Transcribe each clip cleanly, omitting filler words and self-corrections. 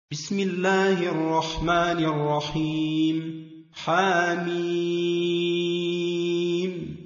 بسم الله الرحمن الرحيم. حميم.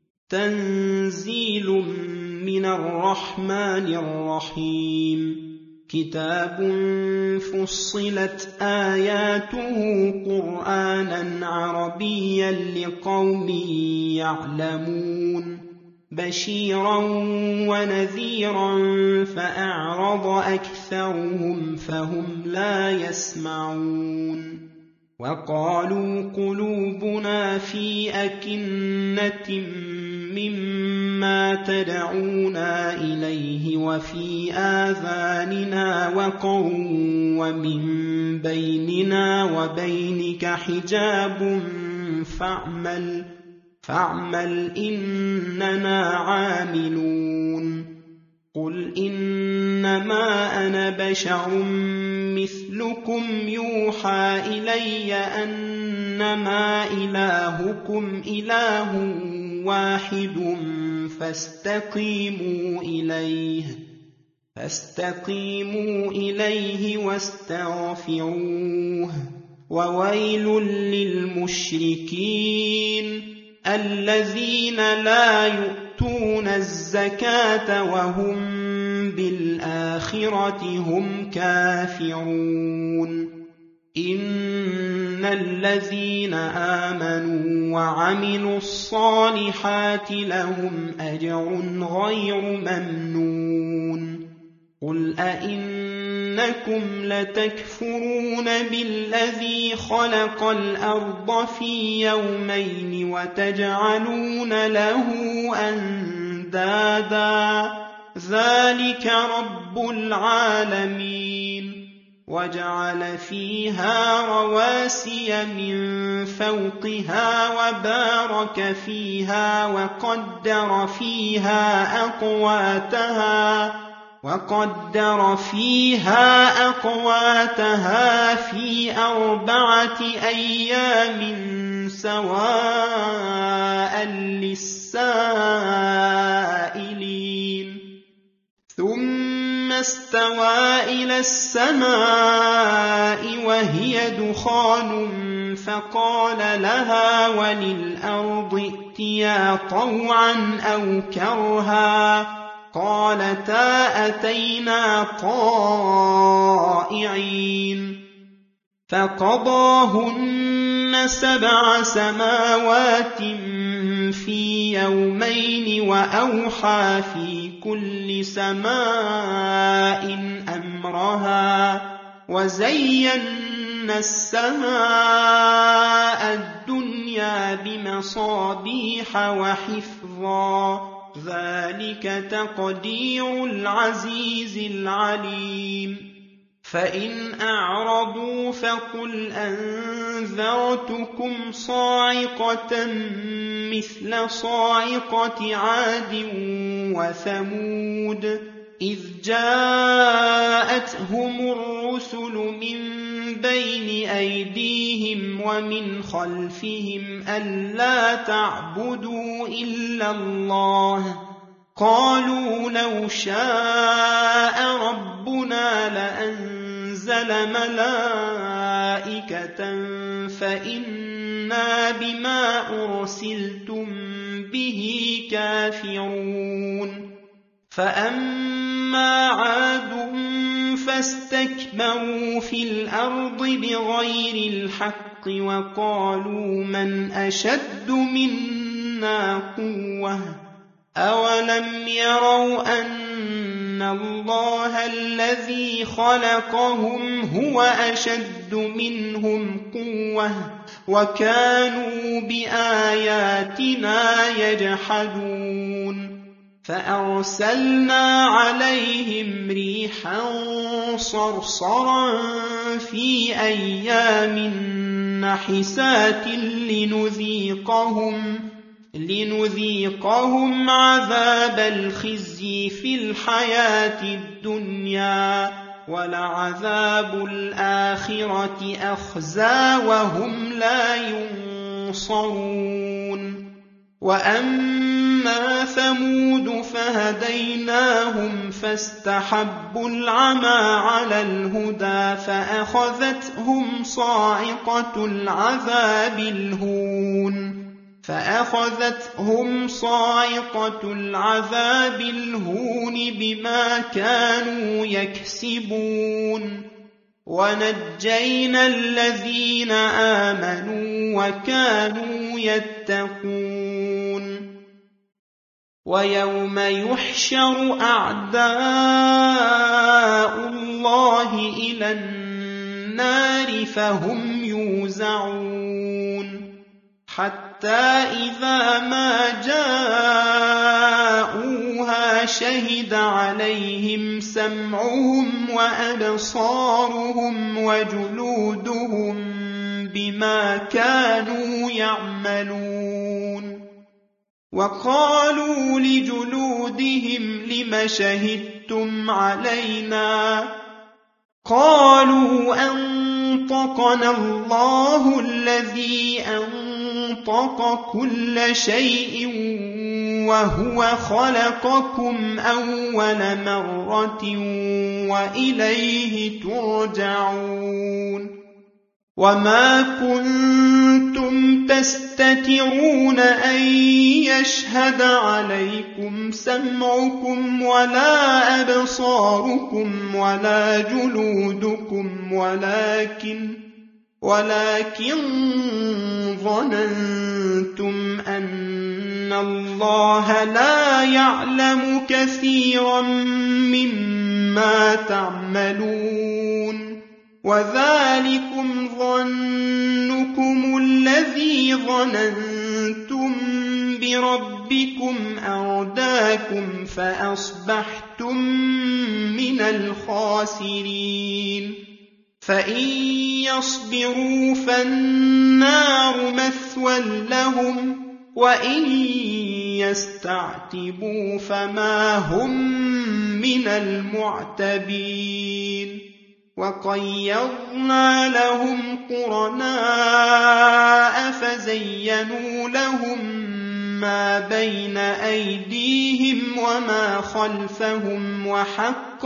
تنزيل من الرحمن الرحيم. كتاب فصلت آياته قرآنا عربيا لقوم يعلمون بشيرا ونذيرا فأعرض أكثرهم فهم لا يسمعون. وقالوا قلوبنا في أكنة مما تدعونا إليه وفي آذاننا وقر ومن بيننا وبينك حجاب فاعمل إننا عاملون. قل إنما أنا بشر مثلكم يوحى إلي أنما إلهكم إله واحد فاستقيموا إليه واستغفروه. وويل للمشركين الذين لا يؤتون الزكاة وهم بالآخرة هم كافرون. إن الذين آمنوا وعملوا الصالحات لهم أجر غير ممنون. قل أئنكم لتكفرون بالذي خلق الأرض في يومين وتجعلون له أندادا ذلك رب العالمين. وجعل فيها رواسي من فوقها وبارك فيها وقدر فيها أقواتها في 4 أيام سواء للسائلين. ثم استوى إلى السماء وهي دخان فقال لها وللأرض ائتيا طوعا أو كرها قالتا أتينا طائعين. فقضاهن 7 سماوات في يومين وأوحى في كل سماء أمرها وزينا السماء الدنيا بمصابيح وحفظا ذلك تقدير العزيز العليم. فإن أعرضوا فقل أنذرتكم صاعقة مثل صاعقة عاد وثمود إذ جاءتهم الرسل من بين أيديهم ومن خلفهم ألا تعبدوا إلا الله قالوا لو شاء ربنا لأنزل ملائكة فإنا بما أرسلتم به كافرون. فأما عاد فاستكبروا في الأرض بغير الحق وقالوا من أشد منا قوة أولم يروا أن الله الذي خلقهم هو أشد منهم قوة وكانوا بآياتنا يجحدون. فأرسلنا عليهم ريحا صرصرا في أيام نحسات لنذيقهم عذاب الخزي في الحياة الدنيا ولعذاب الآخرة أخزى وهم لا ينصرون. وأما وأما ثمود فهديناهم فاستحبوا العمى على الهدى فأخذتهم صاعقة العذاب الهون بما كانوا يكسبون ونجينا الذين آمنوا وكانوا يتقون ويوم يحشر أعداء الله إلى النار فهم يوزعون حتى إذا ما جاءوها شهد عليهم سمعهم وأبصارهم وجلودهم بما كانوا يعملون وقالوا لجلودهم لم شهدتم علينا قالوا أنطقنا الله الذي أنطق كل شيء وهو خلقكم أول مرة وإليه ترجعون وما كنتم تستترون أن يشهد عليكم سمعكم ولا أبصاركم ولا جلودكم ولكن ظننتم أن الله لا يعلم كثيرا مما تعملون وذلكم ظنكم الذي ظننتم بربكم أرداكم فأصبحتم من الخاسرين فإن يصبروا فالنار مثوى لهم وإن يستعتبوا فما هم من المعتبين وقيضنا لهم قرناء فزينوا لهم ما بين أيديهم وما خلفهم وحق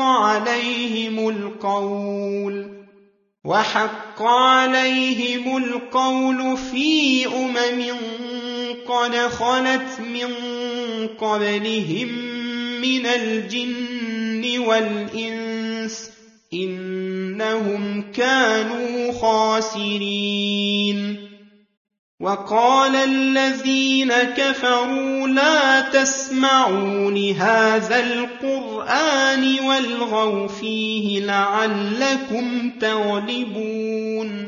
عليهم القول في قد خلت من قبلهم من الجن والإنس إنهم كانوا خاسرين وقال الذين كفروا لا تسمعوا لهذا القرآن والغوا فيه لعلكم تغلبون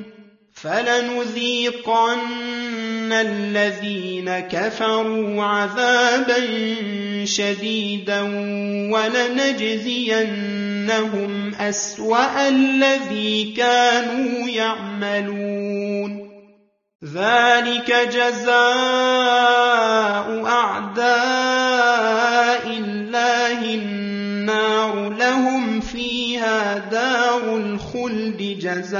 فلنذيقن الذين كفروا عذابا شديدا ولنجزينهم أسوأ الذي كانوا يعملون ذلك جزاء أعداء الله النار لهم فيها دار الخلد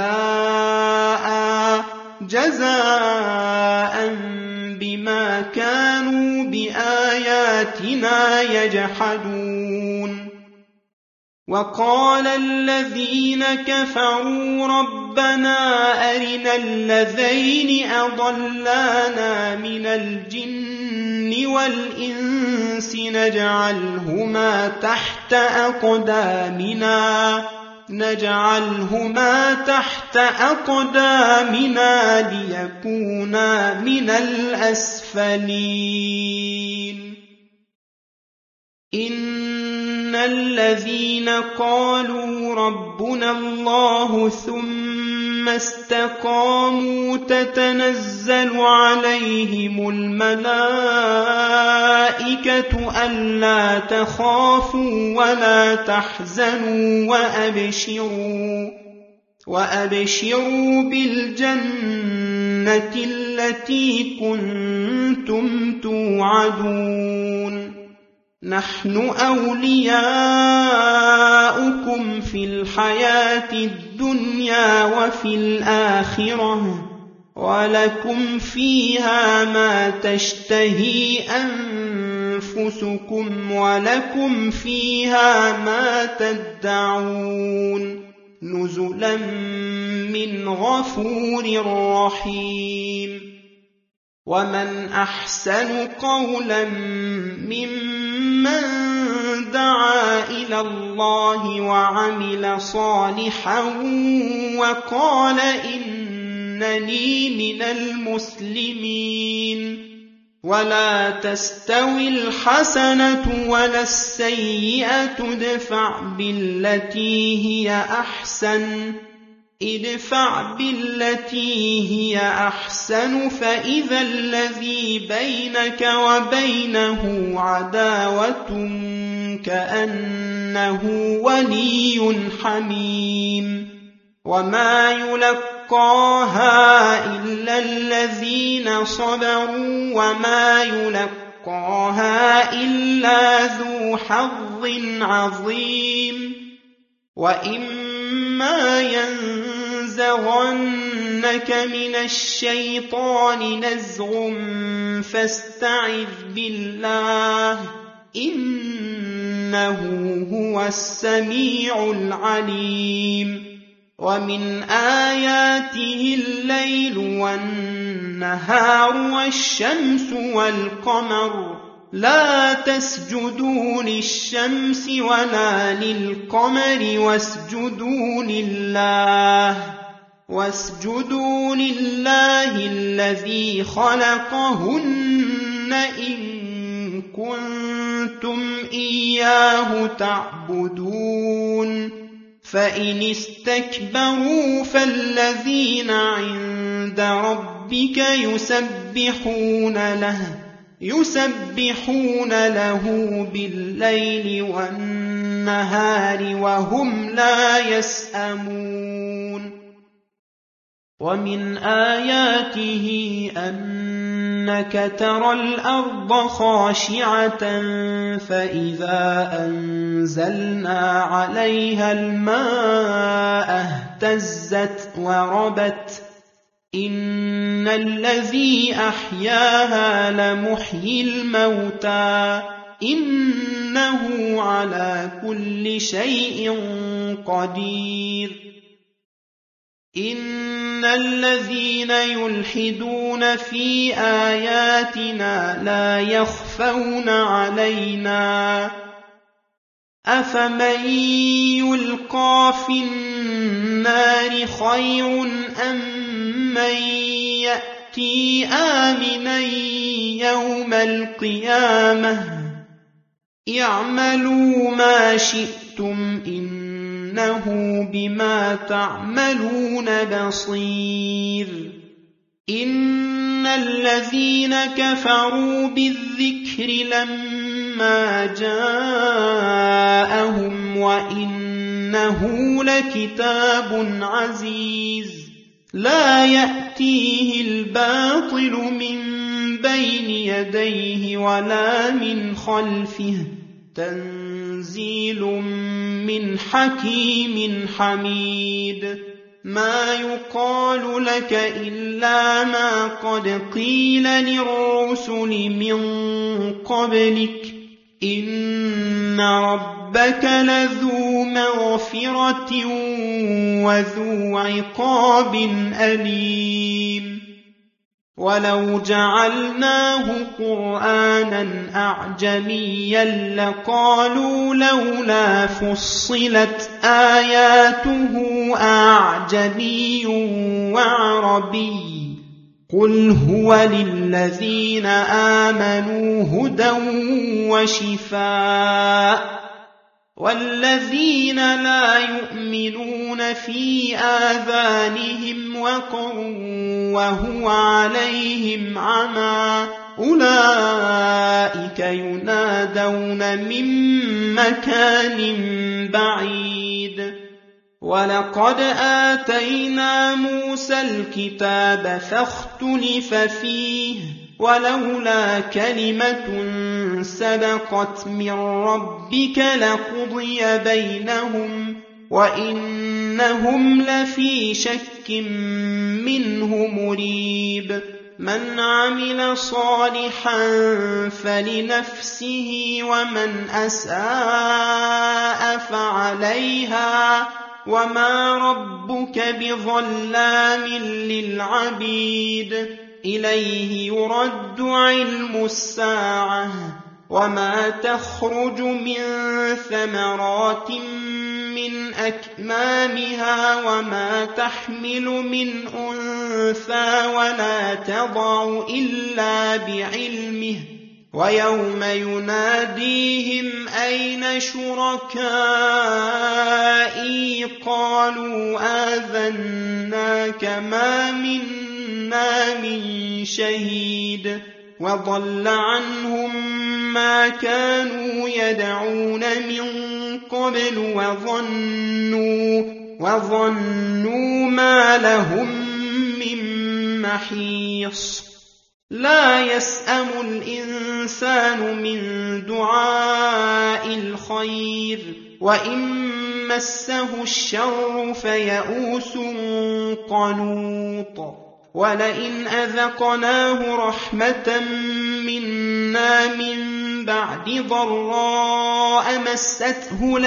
جزاء بما كانوا بآياتنا يجحدون وقال الذين كفروا ربنا أرنا الذين أضلانا من الجن والإنس نجعلهما تحت أقدامنا ليكونا من الأسفلين إن الذين قالوا ربنا الله ثم استقاموا تتنزل عليهم الملائكة ألا تخافوا ولا تحزنوا وأبشروا بالجنة التي كنتم توعدون نحن أولياؤكم في الحياة الدنيا وفي الآخرة ولكم فيها ما تشتهي أنفسكم ولكم فيها ما تدعون نزلا من غفور رحيم ومن أحسن قولا ممن دعا إلى الله وعمل صالحا وقال إنني من المسلمين ولا تستوي الحسنة ولا السيئة ادفع بالتي هي أحسن فإذا الذي بينك وبينه عداوة كأنه ولي حميم وما يلقاها إلا الذين صبروا وما يلقاها إلا ذو حظ عظيم وإما ينزغنك من الشيطان نزغ فاستعذ بالله إنه هو السميع العليم ومن آياته الليل والنهار والشمس والقمر لا تسجدوا للشمس ولا للقمر واسجدوا لله الذي خلقهن إن كنتم إياه تعبدون فإن استكبروا فالذين عند ربك يسبحون له بالليل والنهار وهم لا يسأمون ومن آياته أنك ترى الأرض خاشعة فإذا أنزلنا عليها الماء اهتزت وربت إن الذي أحياها لمحيي الموتى إنه على كل شيء قدير إن الذين يلحدون في آياتنا لا يخفون علينا أفمن يلقى في النار خير أم من يأتي آمنا يوم القيامة اعملوا ما شئتم إنه بما تعملون بصير إن الذين كفروا بالذكر لما جاءهم وإنه لكتاب عزيز لا يأتيه الباطل من بين يديه ولا من خلفه تنزيل من حكيم حميد ما يقال لك إلا ما قد قيل للرسل من قبلك إن ربك لذو مغفرة وذو عقاب أليم ولو جعلناه قرآنا أعجميا لقالوا لولا فصلت آياته أعجمي وعربي قل هو للذين آمنوا هدى وشفاء والذين لا يؤمنون في آذانهم وقر وهو عليهم عمى أولئك ينادون من مكان بعيد ولقد آتينا موسى الكتاب فاختلف فيه ولولا كلمة سبقت من ربك لقضي بينهم وإنهم لفي شك منه مريب مَنْ عَمِلَ صَالِحًا فَلِنَفْسِهِ وَمَنْ أَسَاءَ فَعَلَيْهَا وَمَا رَبُّكَ بِظَلَّامٍ لِّلْعَبِيدِ إِلَيْهِ يُرَدُّ عِلْمُ السَّاعَةِ وَمَا تَخْرُجُ مِن ثَمَرَاتٍ مِّنْ أَكْمَامِهَا وَمَا تَحْمِلُ مِنْ أُنثَىٰ وَلَا تَضَعُ إِلَّا بِعِلْمِهِ وَيَوْمَ يُنَادِيهِمْ أَيْنَ شُرَكَائِي قَالُوا آذَنَّاكَ مَا مِنَّا مِن شَهِيدٍ وَضَلَّ عَنْهُم مَّا كَانُوا يَدْعُونَ مِن قَبْلُ وَظَنُّوا مَا لَهُم مِّن مَّحِيصٍ لَا يَسْأَمُ الْإِنسَانُ مِن دُعَاءِ الْخَيْرِ وَإِن مَّسَّهُ الشَّرُّ فَيَئُوسٌ قَنُوطٌ وَلَئِنْ أَذَقْنَاهُ رَحْمَةً مِّنَّا مِن بَعْدِ ضَرَّاءَ مَسَّتْهُ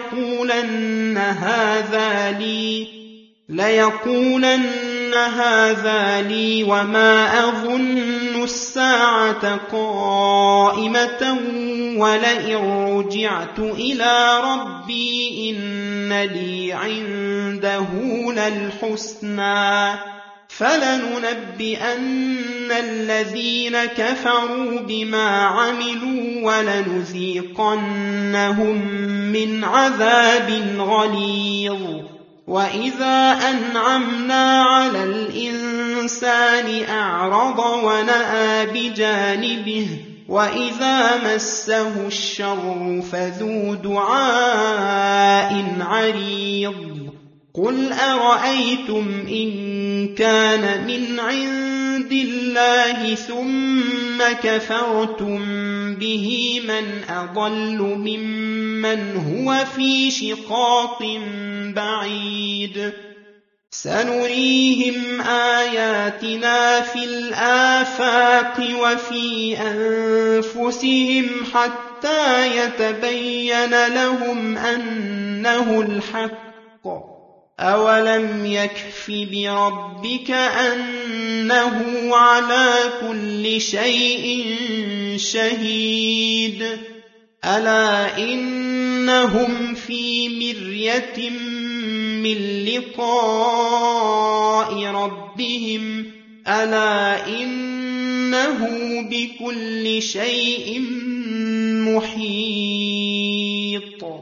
لَيَقُولَنَّ هَٰذَا لِي وَمَا أَظُنُّ السَّاعَةَ قَائِمَةً وَلَئِن رُّجِعْتُ إِلَىٰ رَبِّي إِنَّ لِي عِندَهُ لَلْحُسْنَىٰ فَلَنُنَبِّئَنَّ الَّذِينَ كَفَرُوا بِمَا عَمِلُوا وَلَنُذِيقَنَّهُم مِّنْ عَذَابٍ غَلِيظٍ وَإِذَا أَنْعَمْنَا عَلَى الْإِنسَانِ أَعْرَضَ وَنَأَىٰ بِجَانِبِهِ وَإِذَا مَسَّهُ الشَّرُّ فَذُو دُعَاءٍ عَرِيضٍ قُلْ أَرَأَيْتُمْ إِن كَانَ مِنْ عِندِ اللَّهِ ثُمَّ كَفَرْتُم بِهِ مَنْ أَضَلُّ مِمَّنْ هُوَ فِي شِقَاقٍ بَعِيدٍ سَنُرِيهِمْ آيَاتِنَا فِي الْآفَاقِ وَفِي أَنفُسِهِمْ حَتَّىٰ يَتَبَيَّنَ لَهُمْ أَنَّهُ الْحَقُّ أَوَلَمْ يَكْفِ بِرَبِّكَ أَنَّهُ عَلَىٰ كُلِّ شَيْءٍ شَهِيدٌ أَلَا إِنَّهُمْ فِي مِرْيَةٍ مِّن لِّقَاءِ رَبِّهِمْ أَلَا إِنَّهُ بِكُلِّ شَيْءٍ مُّحِيطٌ